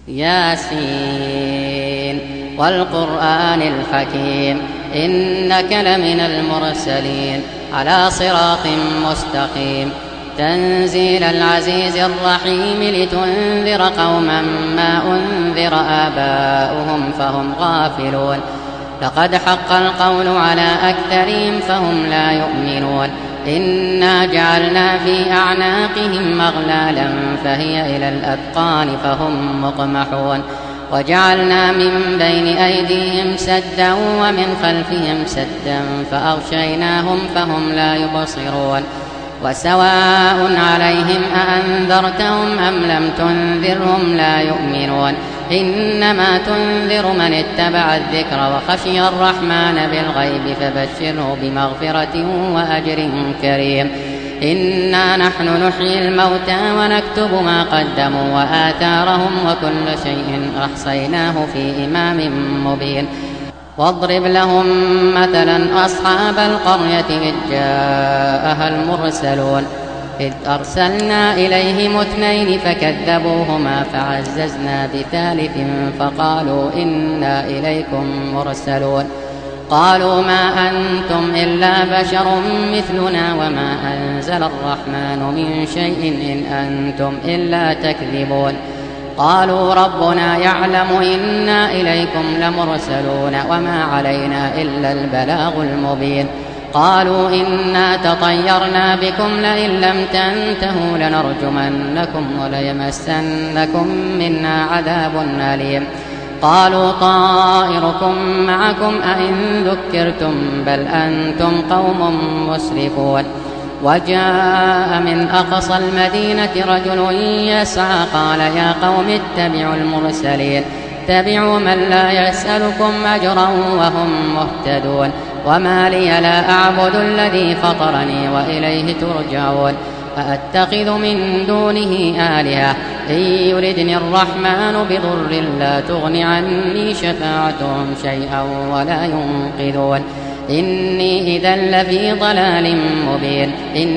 ياسين والقرآن الحكيم إنك لمن المرسلين على صراط مستقيم تنزيل العزيز الرحيم لتنذر قوما ما أنذر آباؤهم فهم غافلون لقد حق القول على أكثرهم فهم لا يؤمنون إنا جعلنا في أعناقهم مغلالا فهي إلى الأذقان فهم مقمحون وجعلنا من بين أيديهم سدا ومن خلفهم سدا فأغشيناهم فهم لا يبصرون وسواء عليهم أأنذرتهم أم لم تنذرهم لا يؤمنون إنما تنذر من اتبع الذكر وخشي الرحمن بالغيب فبشره بمغفرة وأجر كريم إنا نحن نحيي الموتى ونكتب ما قدموا وآثارهم وكل شيء أحصيناه في إمام مبين واضرب لهم مثلا أصحاب القرية إذ جاءها المرسلون إذ أرسلنا إليهم 2 فكذبوهما فعززنا بثالث فقالوا إنا إليكم مرسلون قالوا ما أنتم إلا بشر مثلنا وما أنزل الرحمن من شيء إن أنتم إلا تكذبون قالوا ربنا يعلم إنا إليكم لمرسلون وما علينا إلا البلاغ المبين قالوا إنا تطيرنا بكم لئن لم تنتهوا لنرجمنكم وليمسنكم منا عذاب أليم قالوا طائركم معكم أئن ذكرتم بل أنتم قوم مسرفون وجاء من أقصى المدينة رجل يسعى قال يا قوم اتبعوا المرسلين اتبعوا من لا يسألكم أجرا وهم مهتدون وما لي لا أعبد الذي فطرني وإليه ترجعون أأتخذ من دونه آلهة إن يردني الرحمن بضر لا تغن عني شفاعتهم شيئا ولا ينقذون إني إذا لفي ضلال مبين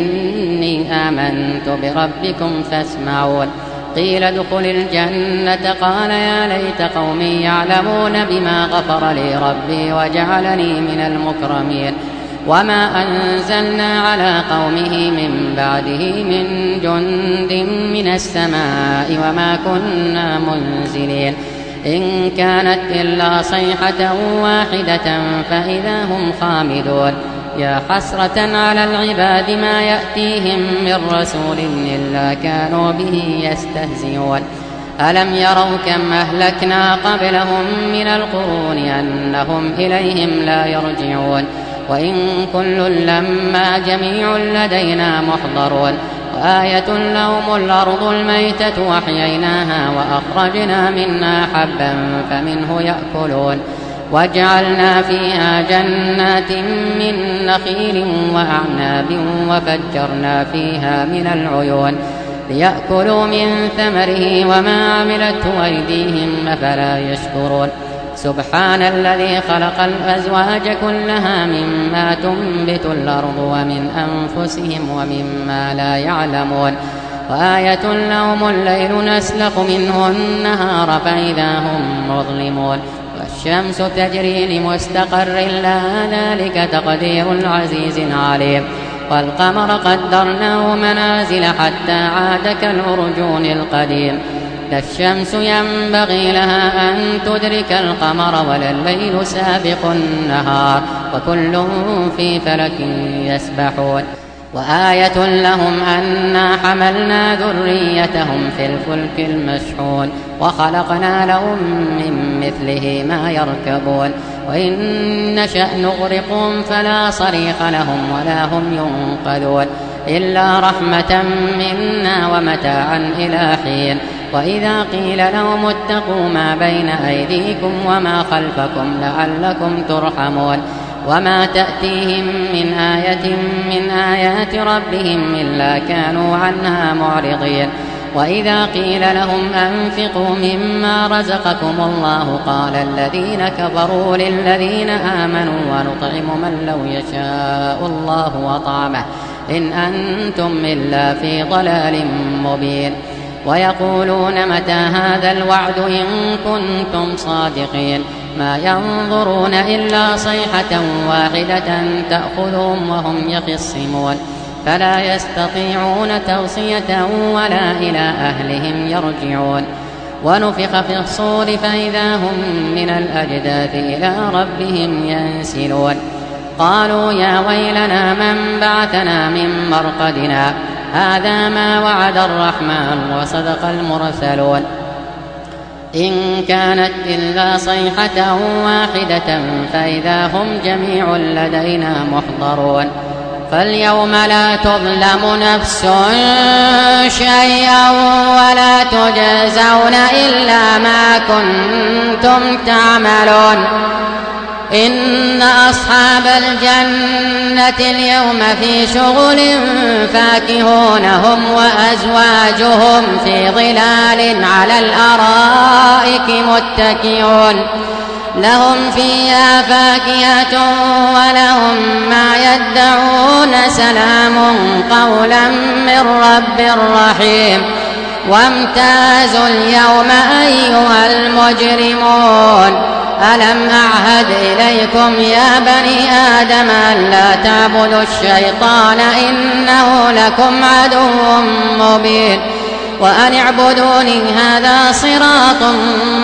إني آمنت بربكم فاسمعون قيل ادخل الجنة قال يا ليت قومي يعلمون بما غفر لي ربي وجعلني من المكرمين وما أنزلنا على قومه من بعده من جند من السماء وما كنا منزلين إن كانت إلا صيحة واحدة فإذا هم خامدون يا حسرة على العباد ما يأتيهم من رسول إلا كانوا به يستهزئون ألم يروا كم أهلكنا قبلهم من القرون أنهم إليهم لا يرجعون وإن كل لما جميع لدينا محضرون وآية لهم الأرض الميتة وأحييناها وأخرجنا منها حبا فمنه يأكلون وجعلنا فيها جنات من نخيل وأعناب وفجرنا فيها من العيون ليأكلوا من ثمره وما عملته أيديهم أفلا يشكرون سبحان الذي خلق الأزواج كلها مما تنبت الأرض ومن أنفسهم ومما لا يعلمون وآية لهم الليل نسلخ منه النهار فإذا هم مظلمون والشمس تجري لمستقر لها ذلك تقدير العزيز العليم والقمر قدرناه منازل حتى عاد كالعرجون القديم لا الشمس ينبغي لها أن تدرك القمر ولا الليل سابق النهار وكل في فلك يسبحون وآية لهم أنا حملنا ذريتهم في الفلك المشحون وخلقنا لهم من مثله ما يركبون وإن نشأ نغرقهم فلا صريخ لهم ولا هم ينقذون إلا رحمة منا ومتاعا إلى حين وإذا قيل لهم اتقوا ما بين أيديكم وما خلفكم لعلكم ترحمون وما تأتيهم من آية من آيات ربهم إلا كانوا عنها معرضين وإذا قيل لهم أنفقوا مما رزقكم الله قال الذين كفروا للذين آمنوا ونطعم من لو يشاء الله وطعمه إن أنتم إلا في ضلال مبين ويقولون متى هذا الوعد إن كنتم صادقين ما ينظرون إلا صيحة واحدة تأخذهم وهم يخصمون فلا يستطيعون توصية ولا إلى أهلهم يرجعون ونفخ في الصور فإذا هم من الأجداث إلى ربهم ينسلون قالوا يا ويلنا من بعثنا من مرقدنا هذا ما وعد الرحمن وصدق المرسلون إن كانت إلا صيحة واحدة فإذا هم جميع لدينا محضرون فاليوم لا تظلم نفس شيئا ولا تجزون إلا ما كنتم تعملون إن أصحاب الجنة اليوم في شغل فاكهون هم وأزواجهم في ظلال على الأرائك متكئون لهم فيها فاكهة ولهم ما يدعون سلام قولا من رب رحيم وامتازوا اليوم أيها المجرمون ألم أعهد إليكم يا بني آدم ألا تعبدوا الشيطان إنه لكم عدو مبين وأن اعبدوني هذا صراط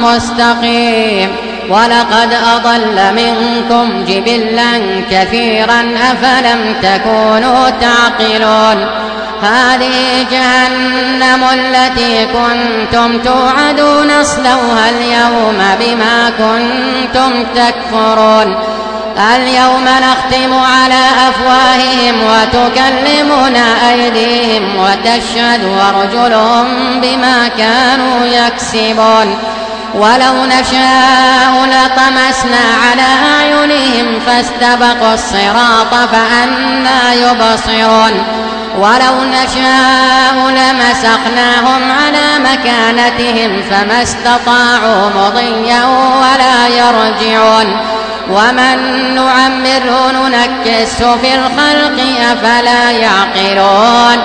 مستقيم ولقد أضل منكم جبلا كثيرا أفلم تكونوا تعقلون هذه جهنم التي كنتم توعدون اصلوها اليوم بما كنتم تكفرون اليوم نختم على أفواههم وتكلمنا أيديهم وتشهد أرجلهم بما كانوا يكسبون ولو نشاء لطمسنا على أعينهم فاستبقوا الصراط فأنى يبصرون ولو نشاء لمسخناهم على مكانتهم فما استطاعوا مضيا ولا يرجعون ومن نعمره ننكسه في الخلق أفلا يعقلون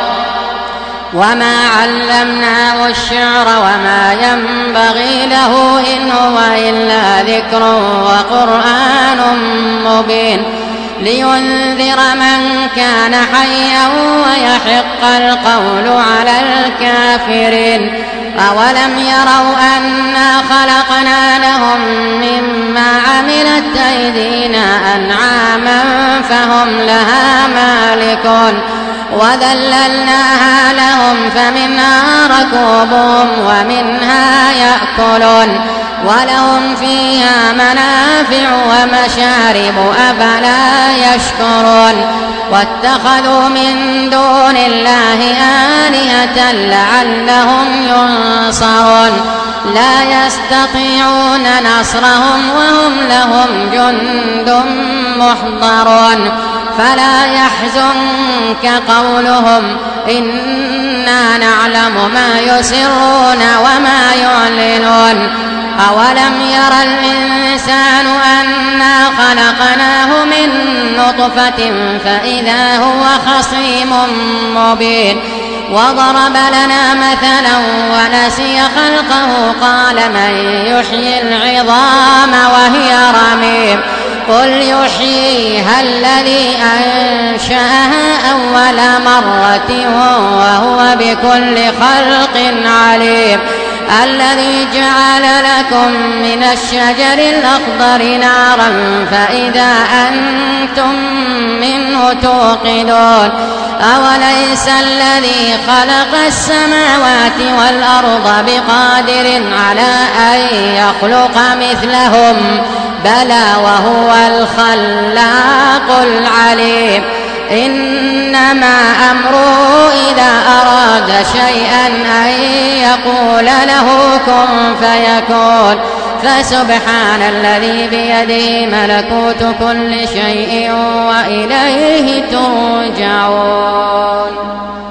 وما علمناه الشعر وما ينبغي له إن هو إلا ذكر وقرآن مبين لينذر من كان حيا ويحق القول على الكافرين أولم يروا أنا خلقنا لهم مما عملت أيدينا أنعاما فهم لها مالكون وذللناها لهم فمنها ركوبهم ومنها يأكلون ولهم فيها منافع ومشارب أفلا يشكرون واتخذوا من دون الله آلهة لعلهم ينصرون لا يستطيعون نصرهم وهم لهم جند محضرون فلا يحزنك قولهم إنا نعلم ما يسرون وما يعلنون أولم ير الإنسان أنا خلقناه من نطفة فإذا هو خصيم مبين وضرب لنا مثلا ونسي خلقه قال من يحيي العظام وهي رميم قل يحييها الذي أنشأها أول مرة وهو بكل خلق عليم الذي جعل لكم من الشجر الأخضر نارا فإذا أنتم منه توقدون أوليس الذي خلق السماوات والأرض بقادر على أن يخلق مثلهم بلى وهو الخلاق العليم إنما أمره إذا أراد شيئا أن يقول له كن فيكون فسبحان الذي بيده ملكوت كل شيء وإليه ترجعون.